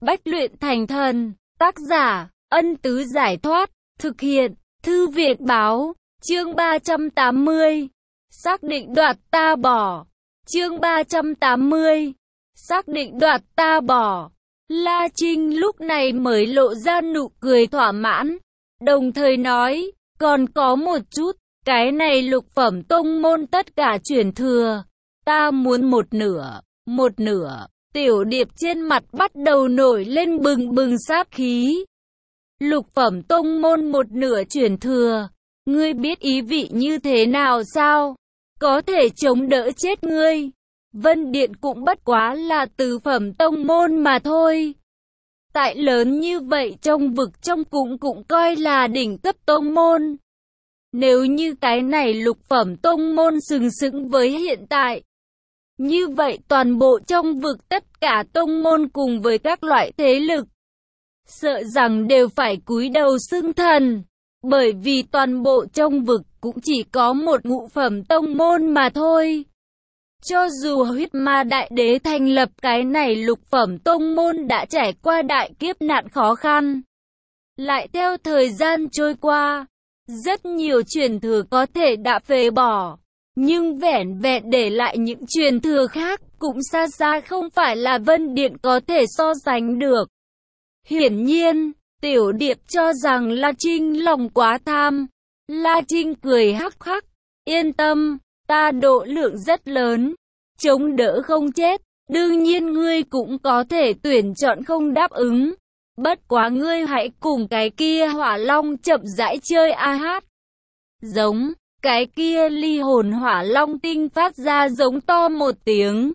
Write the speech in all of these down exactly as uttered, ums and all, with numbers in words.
bách luyện thành thần. Tác giả, Ân Tứ Giải Thoát. Thực hiện, Thư Viện Báo. Chương ba trăm tám mươi. Xác định đoạt ta bỏ. Chương ba trăm tám mươi. Xác định đoạt ta bỏ. La Trinh lúc này mới lộ ra nụ cười thỏa mãn, đồng thời nói, còn có một chút, cái này lục phẩm tông môn tất cả truyền thừa, ta muốn một nửa, một nửa. Tiểu Điệp trên mặt bắt đầu nổi lên bừng bừng sát khí. Lục phẩm tông môn một nửa truyền thừa, ngươi biết ý vị như thế nào sao? Có thể chống đỡ chết ngươi. Vân Điện cũng bất quá là tứ phẩm tông môn mà thôi. Tại lớn như vậy trong vực trong cũng cũng coi là đỉnh cấp tông môn. Nếu như cái này lục phẩm tông môn sừng sững với hiện tại, như vậy toàn bộ trong vực tất cả tông môn cùng với các loại thế lực, sợ rằng đều phải cúi đầu xưng thần. Bởi vì toàn bộ trong vực cũng chỉ có một ngũ phẩm tông môn mà thôi. Cho dù huyết ma đại đế thành lập cái này lục phẩm tông môn đã trải qua đại kiếp nạn khó khăn. Lại theo thời gian trôi qua, rất nhiều truyền thừa có thể đã phế bỏ. Nhưng vẻn vẹn để lại những truyền thừa khác cũng xa xa không phải là Vân Điện có thể so sánh được. Hiển nhiên, Tiểu Điệp cho rằng La Trinh lòng quá tham. La Trinh cười hắc hắc, yên tâm, ta độ lượng rất lớn, chống đỡ không chết. Đương nhiên ngươi cũng có thể tuyển chọn không đáp ứng. Bất quá ngươi hãy cùng cái kia hỏa long chậm rãi chơi a hát. Giống, cái kia ly hồn hỏa long tinh phát ra giống to một tiếng.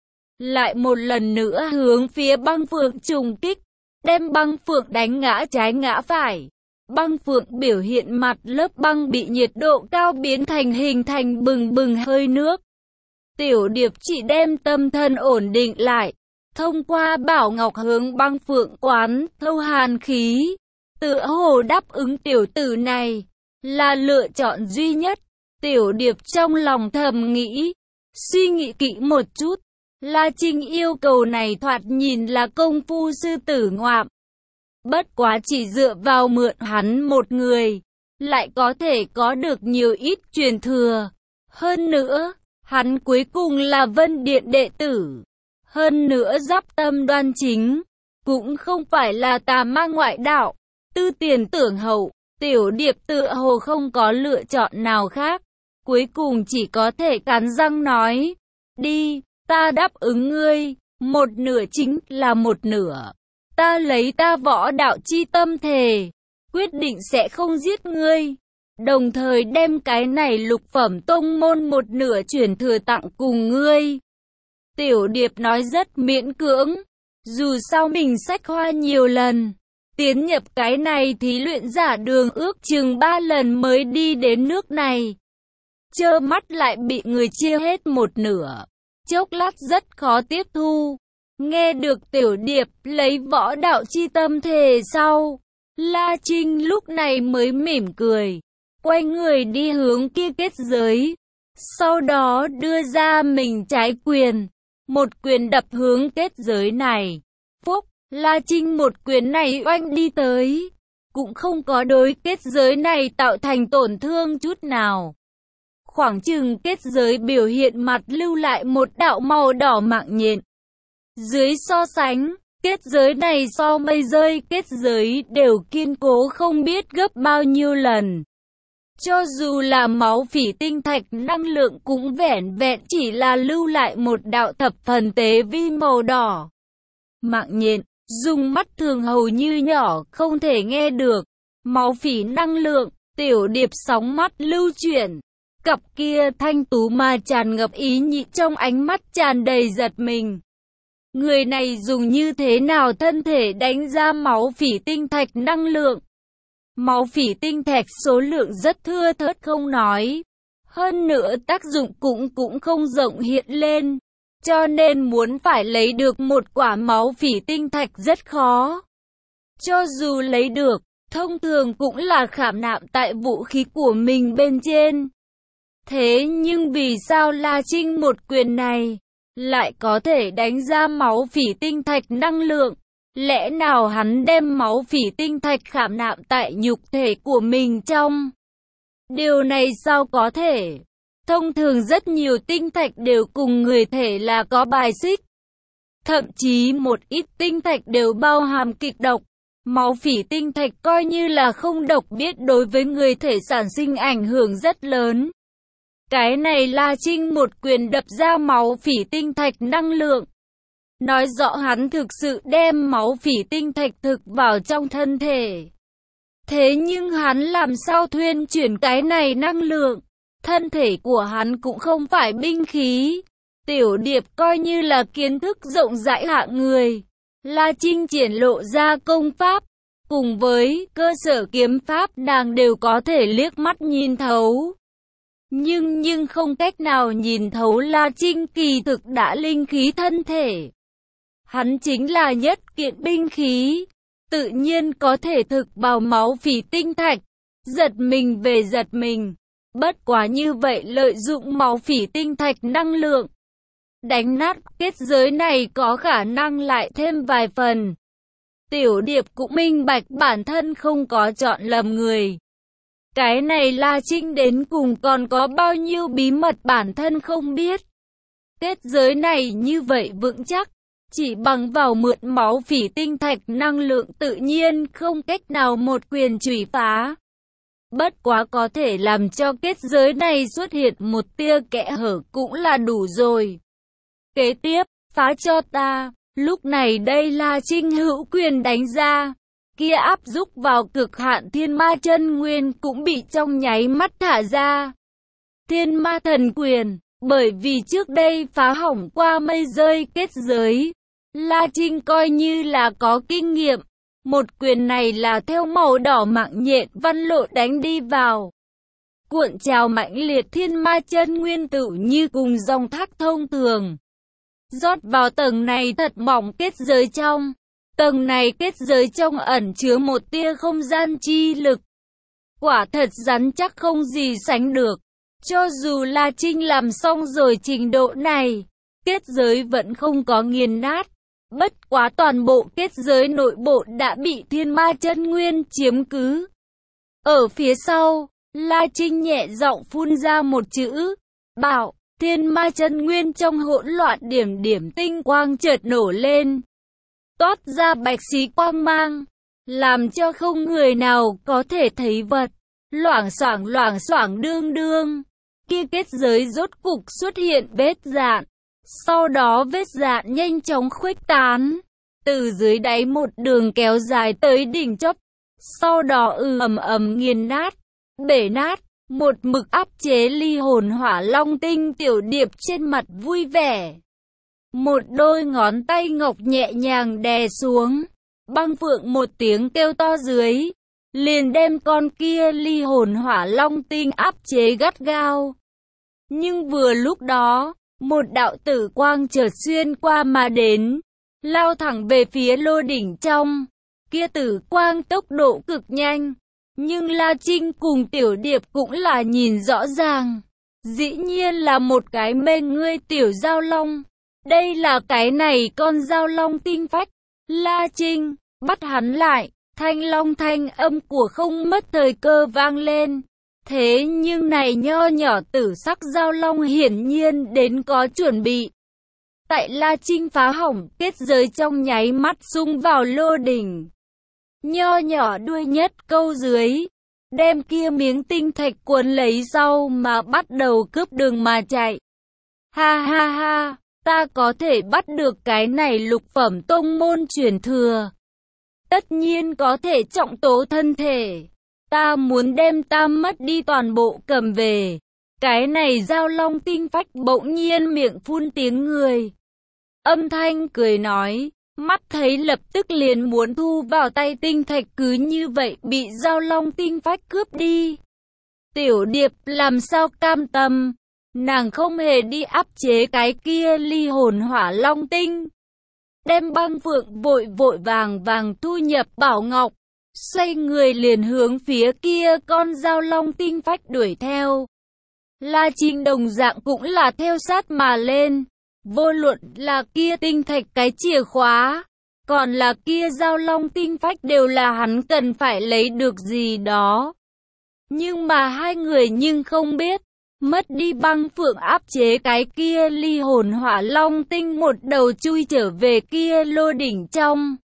Lại một lần nữa hướng phía băng phượng trùng kích, đem băng phượng đánh ngã trái ngã phải. Băng phượng biểu hiện mặt lớp băng bị nhiệt độ cao biến thành hình thành bừng bừng hơi nước. Tiểu Điệp chỉ đem tâm thần ổn định lại, thông qua bảo ngọc hướng băng phượng quán thâu hàn khí. Tựa hồ đáp ứng tiểu tử này là lựa chọn duy nhất. Tiểu Điệp trong lòng thầm nghĩ, suy nghĩ kỹ một chút, La Trinh yêu cầu này thoạt nhìn là công phu sư tử ngoạm. Bất quá chỉ dựa vào mượn hắn một người, lại có thể có được nhiều ít truyền thừa. Hơn nữa, hắn cuối cùng là Vân Điện đệ tử. Hơn nữa giáp tâm đoan chính, cũng không phải là tà ma ngoại đạo, tư tiền tưởng hậu. Tiểu Điệp tựa hồ không có lựa chọn nào khác, cuối cùng chỉ có thể cắn răng nói, đi, ta đáp ứng ngươi, một nửa chính là một nửa. Ta lấy ta võ đạo chi tâm thề, quyết định sẽ không giết ngươi, đồng thời đem cái này lục phẩm tông môn một nửa truyền thừa tặng cùng ngươi. Tiểu Điệp nói rất miễn cưỡng, dù sao mình sách hoa nhiều lần, tiến nhập cái này thí luyện giả đường ước chừng ba lần mới đi đến nước này. Trơ mắt lại bị người chia hết một nửa, chốc lát rất khó tiếp thu. Nghe được Tiểu Điệp lấy võ đạo chi tâm thề sau, La Trinh lúc này mới mỉm cười, quay người đi hướng kia kết giới. Sau đó đưa ra mình trái quyền, một quyền đập hướng kết giới này. Phúc, La Trinh một quyền này oanh đi tới, cũng không có đối kết giới này tạo thành tổn thương chút nào. Khoảng chừng kết giới biểu hiện mặt lưu lại một đạo màu đỏ mạng nhện. Dưới so sánh, kết giới này so mây rơi kết giới đều kiên cố không biết gấp bao nhiêu lần. Cho dù là máu phỉ tinh thạch năng lượng cũng vẻn vẹn chỉ là lưu lại một đạo thập phần tế vi màu đỏ. Mạng nhện, dùng mắt thường hầu như nhỏ không thể nghe được. Máu phỉ năng lượng, Tiểu Điệp sóng mắt lưu chuyển. Cặp kia thanh tú mà tràn ngập ý nhị trong ánh mắt tràn đầy giật mình. Người này dùng như thế nào thân thể đánh ra máu phỉ tinh thạch năng lượng? Máu phỉ tinh thạch số lượng rất thưa thớt không nói. Hơn nữa tác dụng cũng cũng không rộng hiện lên. Cho nên muốn phải lấy được một quả máu phỉ tinh thạch rất khó. Cho dù lấy được, thông thường cũng là khảm nạm tại vũ khí của mình bên trên. Thế nhưng vì sao La Trinh một quyền này lại có thể đánh ra máu phỉ tinh thạch năng lượng? Lẽ nào hắn đem máu phỉ tinh thạch khảm nạm tại nhục thể của mình trong? Điều này sao có thể? Thông thường rất nhiều tinh thạch đều cùng người thể là có bài xích. Thậm chí một ít tinh thạch đều bao hàm kịch độc. Máu phỉ tinh thạch coi như là không độc biết đối với người thể sản sinh ảnh hưởng rất lớn. Cái này La Trinh một quyền đập ra máu phỉ tinh thạch năng lượng. Nói rõ hắn thực sự đem máu phỉ tinh thạch thực vào trong thân thể. Thế nhưng hắn làm sao thuyên chuyển cái này năng lượng? Thân thể của hắn cũng không phải binh khí. Tiểu Điệp coi như là kiến thức rộng rãi hạng người. La Trinh triển lộ ra công pháp, cùng với cơ sở kiếm pháp nàng đều có thể liếc mắt nhìn thấu. Nhưng nhưng không cách nào nhìn thấu La Trinh kỳ thực đã linh khí thân thể. Hắn chính là nhất kiện binh khí, tự nhiên có thể thực vào máu phỉ tinh thạch, giật mình về giật mình. Bất quá như vậy lợi dụng máu phỉ tinh thạch năng lượng, đánh nát kết giới này có khả năng lại thêm vài phần. Tiểu Điệp cũng minh bạch bản thân không có chọn lầm người. Cái này La Trinh đến cùng còn có bao nhiêu bí mật bản thân không biết. Kết giới này như vậy vững chắc, chỉ bằng vào mượn máu phỉ tinh thạch năng lượng tự nhiên không cách nào một quyền chủy phá. Bất quá có thể làm cho kết giới này xuất hiện một tia kẽ hở cũng là đủ rồi. Kế tiếp, phá cho ta. Lúc này đây La Trinh hữu quyền đánh ra. Kia áp giúp vào cực hạn thiên ma chân nguyên cũng bị trong nháy mắt thả ra. Thiên ma thần quyền, bởi vì trước đây phá hỏng qua mây rơi kết giới, La Trinh coi như là có kinh nghiệm. Một quyền này là theo màu đỏ mạng nhện văn lộ đánh đi vào. Cuộn trào mãnh liệt thiên ma chân nguyên tự như cùng dòng thác thông thường. Rót vào tầng này thật mỏng kết giới trong. Tầng này kết giới trong ẩn chứa một tia không gian chi lực. Quả thật rắn chắc không gì sánh được. Cho dù La Trinh làm xong rồi trình độ này, kết giới vẫn không có nghiền nát. Bất quá toàn bộ kết giới nội bộ đã bị thiên ma chân nguyên chiếm cứ. Ở phía sau, La Trinh nhẹ giọng phun ra một chữ, bảo. Thiên ma chân nguyên trong hỗn loạn điểm điểm tinh quang chợt nổ lên. Toát ra bạch xí quang mang, làm cho không người nào có thể thấy vật. Loảng xoảng loảng xoảng đương đương. Kia kết giới rốt cục xuất hiện vết dạn. Sau đó vết dạn nhanh chóng khuếch tán. Từ dưới đáy một đường kéo dài tới đỉnh chóp. Sau đó ư ầm ầm nghiền nát, bể nát. Một mực áp chế ly hồn hỏa long tinh Tiểu Điệp trên mặt vui vẻ. Một đôi ngón tay ngọc nhẹ nhàng đè xuống. Băng Phượng một tiếng kêu to dưới, liền đem con kia ly hồn hỏa long tinh áp chế gắt gao. Nhưng vừa lúc đó, một đạo tử quang chợt xuyên qua mà đến, lao thẳng về phía lô đỉnh trong. Kia tử quang tốc độ cực nhanh. Nhưng La Trinh cùng Tiểu Điệp cũng là nhìn rõ ràng. Dĩ nhiên là một cái mênh ngươi tiểu giao long. Đây là cái này con giao long tinh phách. La Trinh, bắt hắn lại. Thanh long thanh âm của không mất thời cơ vang lên. Thế nhưng này nho nhỏ tử sắc giao long hiển nhiên đến có chuẩn bị. Tại La Trinh phá hỏng kết giới trong nháy mắt xung vào lô đỉnh. Nho nhỏ đuôi nhất câu dưới, đem kia miếng tinh thạch cuốn lấy sau mà bắt đầu cướp đường mà chạy. Ha ha ha, ta có thể bắt được cái này lục phẩm tông môn truyền thừa. Tất nhiên có thể trọng tố thân thể. Ta muốn đem ta mất đi toàn bộ cầm về. Cái này giao long tinh phách bỗng nhiên miệng phun tiếng người. Âm thanh cười nói. Mắt thấy lập tức liền muốn thu vào tay tinh thạch cứ như vậy bị giao long tinh phách cướp đi. Tiểu Điệp làm sao cam tâm, nàng không hề đi áp chế cái kia ly hồn hỏa long tinh. Đem Băng Phượng vội vội vàng vàng thu nhập bảo ngọc, xoay người liền hướng phía kia con giao long tinh phách đuổi theo. La Trinh đồng dạng cũng là theo sát mà lên. Vô luận là kia tinh thạch cái chìa khóa, còn là kia Giao Long tinh phách đều là hắn cần phải lấy được gì đó. Nhưng mà hai người nhưng không biết, mất đi băng phượng áp chế cái kia ly hồn hỏa long tinh một đầu chui trở về kia lô đỉnh trong.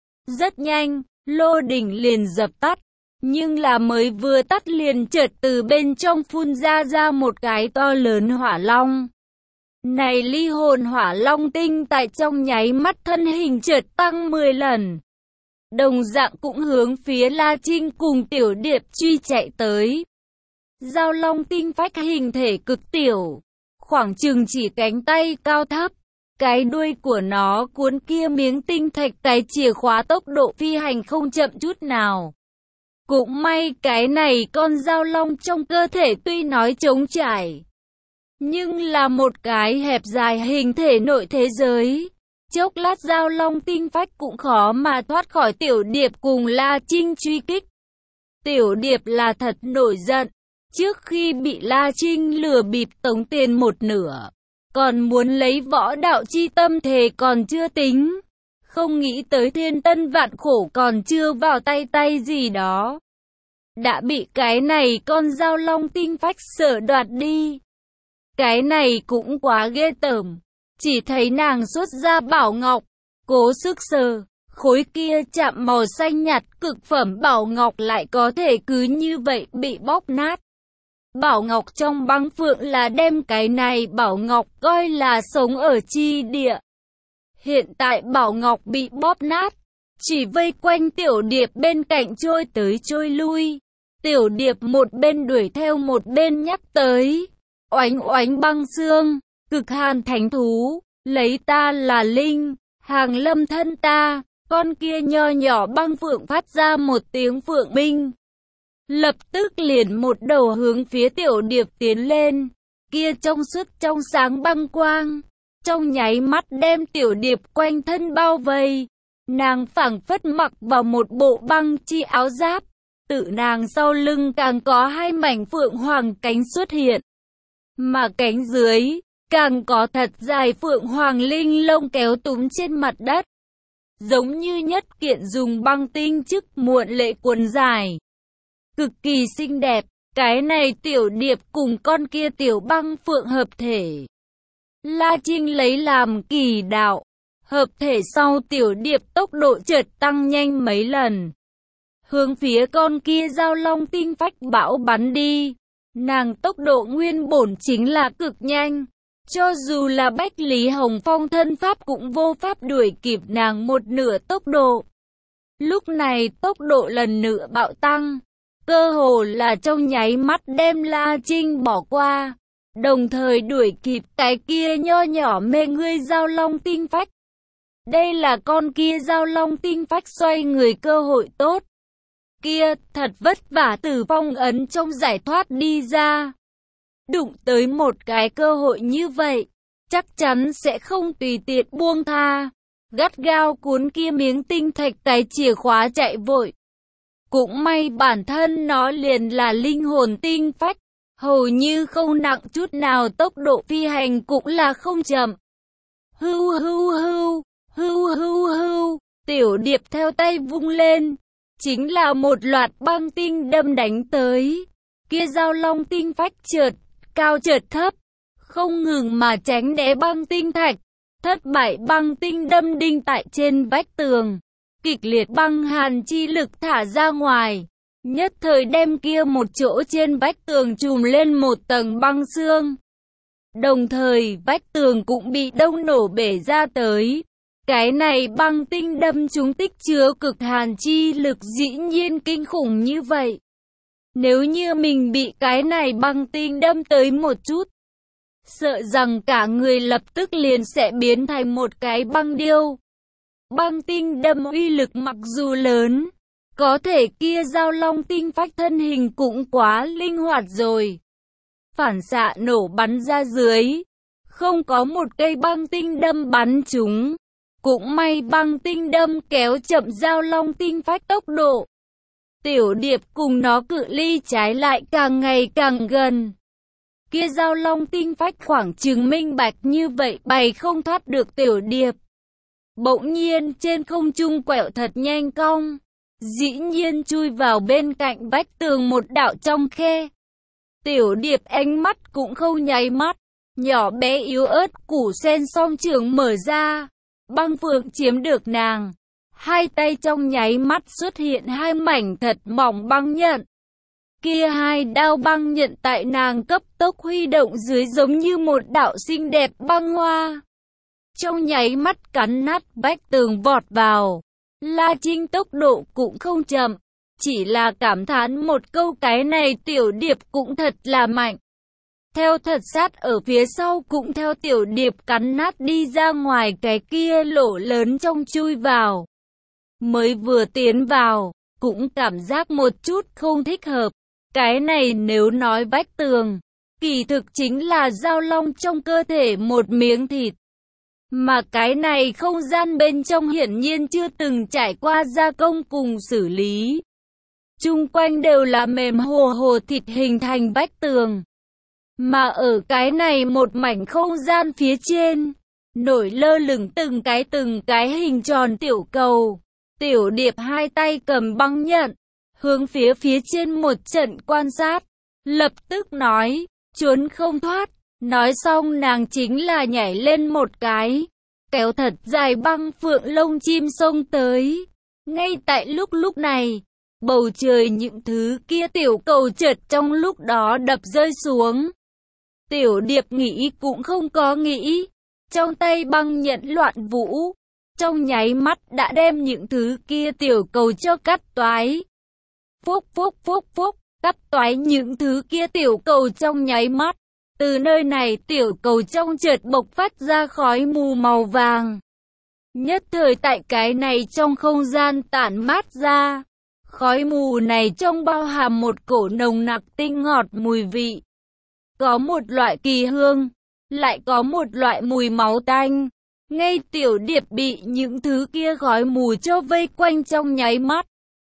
Rất nhanh, lô đỉnh liền dập tắt, nhưng là mới vừa tắt liền chợt từ bên trong phun ra ra một cái to lớn hỏa long. Này ly hồn hỏa long tinh tại trong nháy mắt thân hình chợt tăng mười lần. Đồng dạng cũng hướng phía La Trinh cùng Tiểu Điệp truy chạy tới. Giao long tinh phách hình thể cực tiểu, khoảng chừng chỉ cánh tay cao thấp. Cái đuôi của nó cuốn kia miếng tinh thạch cái chìa khóa tốc độ phi hành không chậm chút nào. Cũng may cái này con giao long trong cơ thể tuy nói trống trải, nhưng là một cái hẹp dài hình thể nội thế giới. Chốc lát giao long tinh phách cũng khó mà thoát khỏi Tiểu Điệp cùng La Trinh truy kích. Tiểu Điệp là thật nổi giận, trước khi bị La Trinh lừa bịp tống tiền một nửa, còn muốn lấy võ đạo chi tâm thề còn chưa tính. Không nghĩ tới thiên tân vạn khổ còn chưa vào tay tay gì đó, đã bị cái này con giao long tinh phách sở đoạt đi. Cái này cũng quá ghê tởm. Chỉ thấy nàng xuất ra bảo ngọc, cố sức sờ, khối kia chạm màu xanh nhạt cực phẩm bảo ngọc lại có thể cứ như vậy bị bóp nát. Bảo ngọc trong băng phượng là đem cái này bảo ngọc coi là sống ở chi địa. Hiện tại bảo ngọc bị bóp nát, chỉ vây quanh Tiểu Điệp bên cạnh trôi tới trôi lui. Tiểu Điệp một bên đuổi theo một bên nhắc tới, oánh oánh băng xương, cực hàn thánh thú, lấy ta là linh, hàng lâm thân ta. Con kia nho nhỏ băng phượng phát ra một tiếng phượng minh, lập tức liền một đầu hướng phía Tiểu Điệp tiến lên. Kia trong suốt trong sáng băng quang, trong nháy mắt đem Tiểu Điệp quanh thân bao vây. Nàng phảng phất mặc vào một bộ băng chi áo giáp, tự nàng sau lưng càng có hai mảnh phượng hoàng cánh xuất hiện, mà cánh dưới càng có thật dài phượng hoàng linh lông kéo túm trên mặt đất, giống như nhất kiện dùng băng tinh chức muộn lệ quần dài, cực kỳ xinh đẹp. Cái này Tiểu Điệp cùng con kia tiểu băng phượng hợp thể, La Trinh lấy làm kỳ đạo. Hợp thể sau Tiểu Điệp tốc độ chợt tăng nhanh mấy lần, hướng phía con kia giao long tinh phách bão bắn đi. Nàng tốc độ nguyên bổn chính là cực nhanh, cho dù là Bách Lý Hồng Phong thân pháp cũng vô pháp đuổi kịp nàng một nửa tốc độ. Lúc này tốc độ lần nữa bạo tăng, cơ hồ là trong nháy mắt đem La Trinh bỏ qua, đồng thời đuổi kịp cái kia nho nhỏ mê ngươi giao long tinh phách. Đây là con kia giao long tinh phách xoay người cơ hội tốt. Kia thật vất vả từ phong ấn trong giải thoát đi ra, đụng tới một cái cơ hội như vậy, chắc chắn sẽ không tùy tiện buông tha. Gắt gao cuốn kia miếng tinh thạch cái chìa khóa chạy vội. Cũng may bản thân nó liền là linh hồn tinh phách, hầu như không nặng chút nào, tốc độ phi hành cũng là không chậm. Hưu hưu hưu, hưu hưu hưu, Tiểu Điệp theo tay vung lên, chính là một loạt băng tinh đâm đánh tới. Kia giao long tinh phách chợt cao chợt thấp, không ngừng mà tránh né băng tinh thạch. Thất bại băng tinh đâm đinh tại trên vách tường, kịch liệt băng hàn chi lực thả ra ngoài, nhất thời đem kia một chỗ trên vách tường trùm lên một tầng băng xương. Đồng thời vách tường cũng bị đông nổ bể ra tới. Cái này băng tinh đâm trúng tích chứa cực hàn chi lực dĩ nhiên kinh khủng như vậy. Nếu như mình bị cái này băng tinh đâm tới một chút, sợ rằng cả người lập tức liền sẽ biến thành một cái băng điêu. Băng tinh đâm uy lực mặc dù lớn, có thể kia giao long tinh phách thân hình cũng quá linh hoạt rồi. Phản xạ nổ bắn ra dưới, không có một cây băng tinh đâm bắn chúng. Cũng may băng tinh đâm kéo chậm giao long tinh phách tốc độ. Tiểu Điệp cùng nó cự ly trái lại càng ngày càng gần. Kia giao long tinh phách khoảng chừng minh bạch như vậy bày không thoát được Tiểu Điệp. bỗng nhiên trên không trung quẹo thật nhanh cong, dĩ nhiên chui vào bên cạnh vách tường một đạo trong khe. Tiểu Điệp ánh mắt cũng không nháy mắt, nhỏ bé yếu ớt, củ sen song trường mở ra, băng phượng chiếm được nàng. Hai tay trong nháy mắt xuất hiện hai mảnh thật mỏng băng nhận. Kia hai đao băng nhận tại nàng cấp tốc huy động dưới giống như một đạo xinh đẹp băng hoa. Trong nháy mắt cắn nát vách tường vọt vào. La Trinh tốc độ cũng không chậm, chỉ là cảm thán một câu cái này Tiểu Điệp cũng thật là mạnh. Theo thật sát ở phía sau cũng theo Tiểu Điệp cắn nát đi ra ngoài cái kia lỗ lớn trong chui vào. Mới vừa tiến vào, cũng cảm giác một chút không thích hợp. Cái này nếu nói vách tường, kỳ thực chính là dao long trong cơ thể một miếng thịt. Mà cái này không gian bên trong hiển nhiên chưa từng trải qua gia công cùng xử lý. Chung quanh đều là mềm hồ hồ thịt hình thành vách tường. Mà ở cái này một mảnh không gian phía trên, nổi lơ lửng từng cái từng cái hình tròn tiểu cầu. Tiểu Điệp hai tay cầm băng nhận, hướng phía phía trên một trận quan sát, lập tức nói, trốn không thoát. Nói xong nàng chính là nhảy lên một cái, kéo thật dài băng phượng lông chim xông tới. Ngay tại lúc lúc này, bầu trời những thứ kia tiểu cầu chợt trong lúc đó đập rơi xuống. Tiểu Điệp nghĩ cũng không có nghĩ, trong tay băng nhận loạn vũ, trong nháy mắt đã đem những thứ kia tiểu cầu cho cắt toái. Phúc phúc phúc phúc, cắt toái những thứ kia tiểu cầu trong nháy mắt. Từ nơi này tiểu cầu trong chợt bộc phát ra khói mù màu vàng. Nhất thời tại cái này trong không gian tản mát ra. Khói mù này trong bao hàm một cổ nồng nặc tinh ngọt mùi vị. Có một loại kỳ hương, lại có một loại mùi máu tanh. Ngay Tiểu Điệp bị những thứ kia khói mù cho vây quanh trong nháy mắt.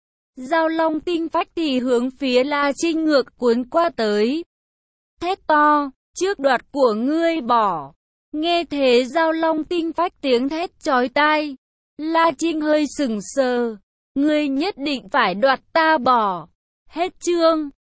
Dao long tinh phách thì hướng phía La Trinh ngược cuốn qua tới. Thét to, trước đoạt của ngươi bỏ. Nghe thế dao long tinh phách tiếng thét chói tai. La Trinh hơi sừng sờ. Ngươi nhất định phải đoạt ta bỏ. Hết chương.